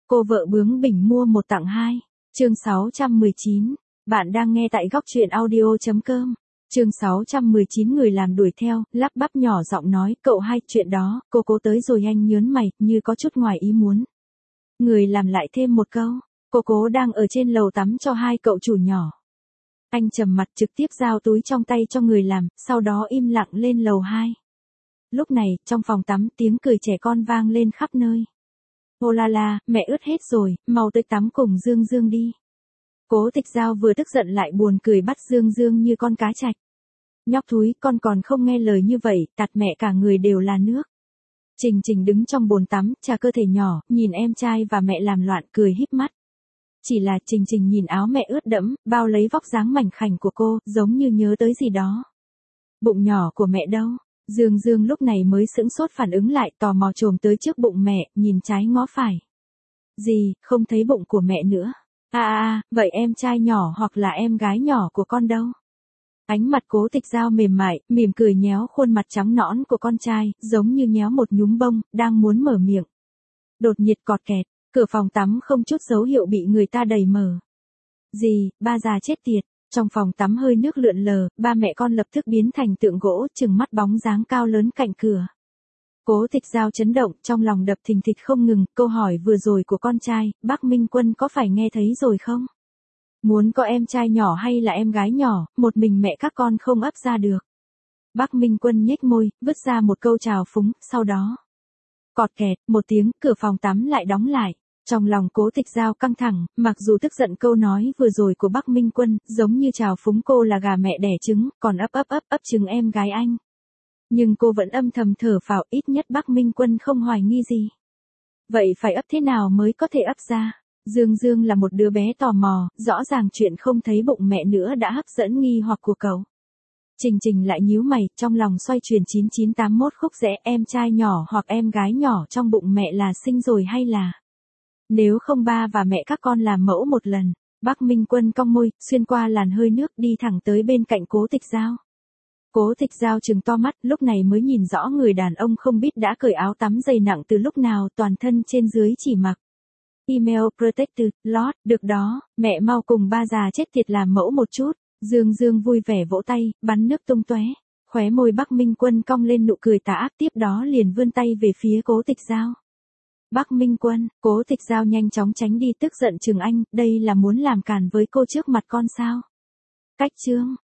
Cô vợ bướng bỉnh mua một tặng hai. Chương 619. Bạn đang nghe tại góc truyện audio.com. Chương 619 người làm đuổi theo, lắp bắp nhỏ giọng nói, cậu hai, chuyện đó, cô cố tới rồi. Anh nhớn mày, như có chút ngoài ý muốn. Người làm lại thêm một câu, cô cố đang ở trên lầu tắm cho hai cậu chủ nhỏ. Anh trầm mặt trực tiếp giao túi trong tay cho người làm, sau đó im lặng lên lầu 2. Lúc này, trong phòng tắm tiếng cười trẻ con vang lên khắp nơi. Ô la la, mẹ ướt hết rồi, mau tới tắm cùng Dương Dương đi. Cố Tịch Giao vừa tức giận lại buồn cười bắt Dương Dương như con cá trạch. Nhóc thúi, con còn không nghe lời như vậy, tạt mẹ cả người đều là nước. Trình Trình đứng trong bồn tắm, chà cơ thể nhỏ, nhìn em trai và mẹ làm loạn cười híp mắt. Chỉ là Trình Trình nhìn áo mẹ ướt đẫm, bao lấy vóc dáng mảnh khảnh của cô, giống như nhớ tới gì đó. Bụng nhỏ của mẹ đâu? Dương Dương lúc này mới sững sốt phản ứng lại, tò mò chồm tới trước bụng mẹ, nhìn trái ngó phải. Gì, không thấy bụng của mẹ nữa. Vậy em trai nhỏ hoặc là em gái nhỏ của con đâu? Ánh mặt Cố Tịch Giao mềm mại, mỉm cười nhéo khuôn mặt trắng nõn của con trai, giống như nhéo một nhúm bông, đang muốn mở miệng. Đột nhiệt cọt kẹt, cửa phòng tắm không chút dấu hiệu bị người ta đẩy mở. Gì, ba già chết tiệt. Trong phòng tắm hơi nước lượn lờ, ba mẹ con lập tức biến thành tượng gỗ, trừng mắt bóng dáng cao lớn cạnh cửa. Cố Tịch Giao chấn động, trong lòng đập thình thịch không ngừng, câu hỏi vừa rồi của con trai, bác Minh Quân có phải nghe thấy rồi không? Muốn có em trai nhỏ hay là em gái nhỏ, một mình mẹ các con không ấp ra được. Bác Minh Quân nhếch môi, vứt ra một câu chào phúng, sau đó. Cọt kẹt, một tiếng, cửa phòng tắm lại đóng lại. Trong lòng Cố Tịch Giao căng thẳng, mặc dù tức giận câu nói vừa rồi của bác Minh Quân, giống như chào phúng cô là gà mẹ đẻ trứng, còn ấp trứng em gái anh. Nhưng cô vẫn âm thầm thở phào, ít nhất bác Minh Quân không hoài nghi gì. Vậy phải ấp thế nào mới có thể ấp ra? Dương Dương là một đứa bé tò mò, rõ ràng chuyện không thấy bụng mẹ nữa đã hấp dẫn nghi hoặc của cậu. Trình Trình lại nhíu mày, trong lòng xoay chuyển 9981 khúc rẽ, em trai nhỏ hoặc em gái nhỏ trong bụng mẹ là sinh rồi hay là... Nếu không ba và mẹ các con làm mẫu một lần. Bác Minh Quân cong môi, xuyên qua làn hơi nước đi thẳng tới bên cạnh Cố Tịch Giao. Cố Tịch Giao trừng to mắt, lúc này mới nhìn rõ người đàn ông không biết đã cởi áo tắm dày nặng từ lúc nào, toàn thân trên dưới chỉ mặc Email Protected, Lord, được đó, mẹ mau cùng ba già chết tiệt làm mẫu một chút. Dương Dương vui vẻ vỗ tay, bắn nước tung tóe. Khóe môi Bác Minh Quân cong lên nụ cười tà ác, tiếp đó liền vươn tay về phía Cố Tịch Giao. Bác Minh Quân, Cố Tịch Giao nhanh chóng tránh đi, tức giận chừng anh, đây là muốn làm càn với cô trước mặt con sao? Cách chương,